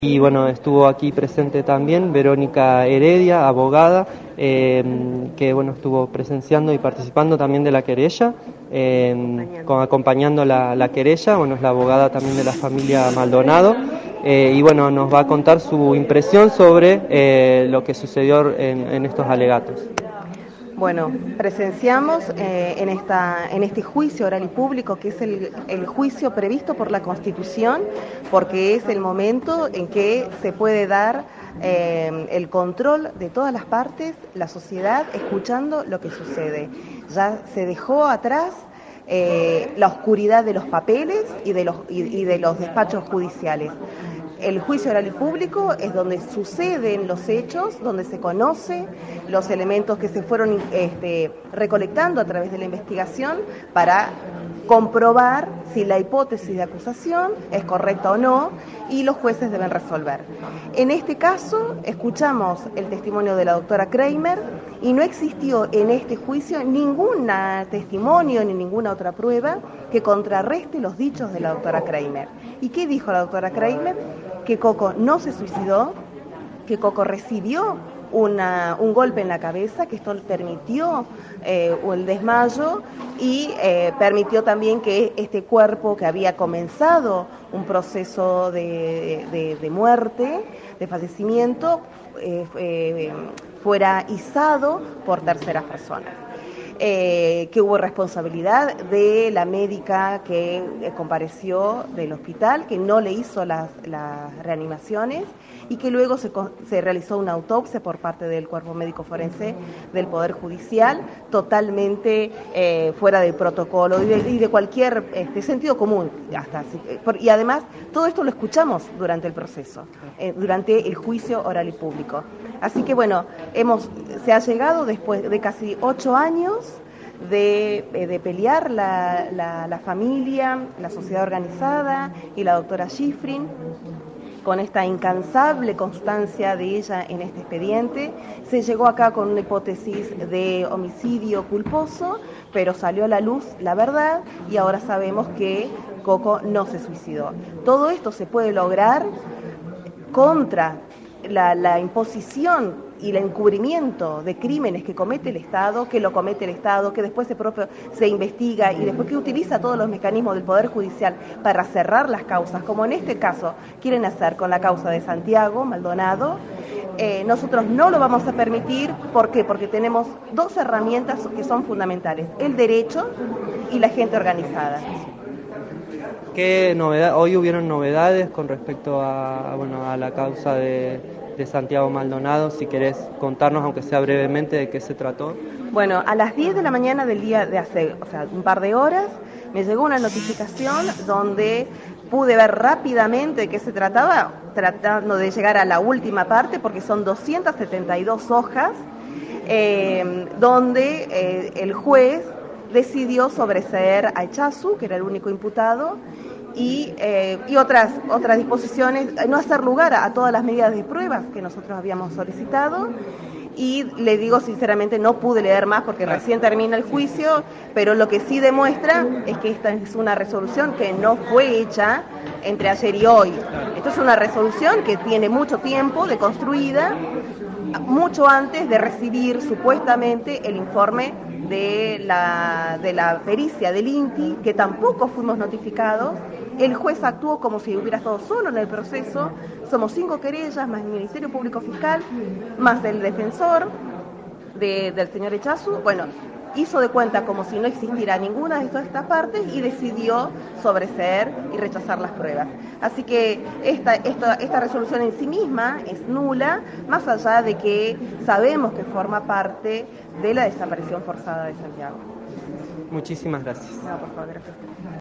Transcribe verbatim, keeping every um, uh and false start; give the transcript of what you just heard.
Y bueno, estuvo aquí presente también Verónica Heredia, abogada, eh, que bueno, estuvo presenciando y participando también de la querella, eh, con, acompañando la, la querella. Bueno, es la abogada también de la familia Maldonado, eh, y bueno, nos va a contar su impresión sobre eh, lo que sucedió en, en estos alegatos. Bueno, presenciamos eh, en, esta, en este juicio oral y público, que es el, el juicio previsto por la Constitución, porque es el momento en que se puede dar eh, el control de todas las partes, la sociedad, escuchando lo que sucede. Ya se dejó atrás eh, la oscuridad de los papeles y de los, y, y de los despachos judiciales. El juicio oral y público es donde suceden los hechos, donde se conocen los elementos que se fueron este, recolectando a través de la investigación para comprobar si la hipótesis de acusación es correcta o no, y los jueces deben resolver. En este caso, escuchamos el testimonio de la doctora Kramer y no existió en este juicio ningún testimonio ni ninguna otra prueba que contrarreste los dichos de la doctora Kramer. ¿Y qué dijo la doctora Kramer? Que Coco no se suicidó, que Coco recibió una, un golpe en la cabeza, que esto permitió eh, el desmayo y eh, permitió también que este cuerpo, que había comenzado un proceso de, de, de muerte, de fallecimiento, eh, eh, fuera izado por terceras personas. Eh, que hubo responsabilidad de la médica que eh, compareció del hospital, que no le hizo las, las reanimaciones, y que luego se, se realizó una autopsia por parte del Cuerpo Médico Forense del Poder Judicial, totalmente eh, fuera del protocolo y de, y de cualquier este, sentido común. Hasta, y además, todo esto lo escuchamos durante el proceso, eh, durante el juicio oral y público. Así que bueno, hemos, se ha llegado después de casi ocho años de, de pelear la, la, la familia, la sociedad organizada y la doctora Schifrin, con esta incansable constancia de ella en este expediente. Se llegó acá con una hipótesis de homicidio culposo, pero salió a la luz la verdad y ahora sabemos que Coco no se suicidó. Todo esto se puede lograr contra la, la imposición y el encubrimiento de crímenes que comete el Estado, que lo comete el Estado, que después se, propio, se investiga y después que utiliza todos los mecanismos del Poder Judicial para cerrar las causas, como en este caso quieren hacer con la causa de Santiago Maldonado. Eh, nosotros no lo vamos a permitir. ¿Por qué? Porque tenemos dos herramientas que son fundamentales: el derecho y la gente organizada. ¿Qué novedad? Hoy hubieron novedades con respecto a, bueno, a la causa de, de Santiago Maldonado. Si querés contarnos, aunque sea brevemente, de qué se trató. Bueno, a las diez de la mañana del día de hace, o sea, un par de horas, me llegó una notificación donde pude ver rápidamente de qué se trataba, tratando de llegar a la última parte, porque son doscientas setenta y dos hojas, eh, donde eh, el juez decidió sobreseer a Echazu, que era el único imputado, y, eh, y otras, otras disposiciones, no hacer lugar a, a todas las medidas de pruebas que nosotros habíamos solicitado. Y le digo sinceramente, no pude leer más porque recién termina el juicio, pero lo que sí demuestra es que esta es una resolución que no fue hecha entre ayer y hoy. Esto es una resolución que tiene mucho tiempo de construida, mucho antes de recibir supuestamente el informe de la, de la pericia del INTI, que tampoco fuimos notificados. El juez actuó como si hubiera estado solo en el proceso. Somos cinco querellas, más el Ministerio Público Fiscal, más el defensor de, del señor Echazu. Bueno, hizo de cuenta como si no existiera ninguna de todas estas partes y decidió sobreseer y rechazar las pruebas. Así que esta, esta, esta resolución en sí misma es nula, más allá de que sabemos que forma parte de la desaparición forzada de Santiago. Muchísimas gracias. No, por favor, gracias.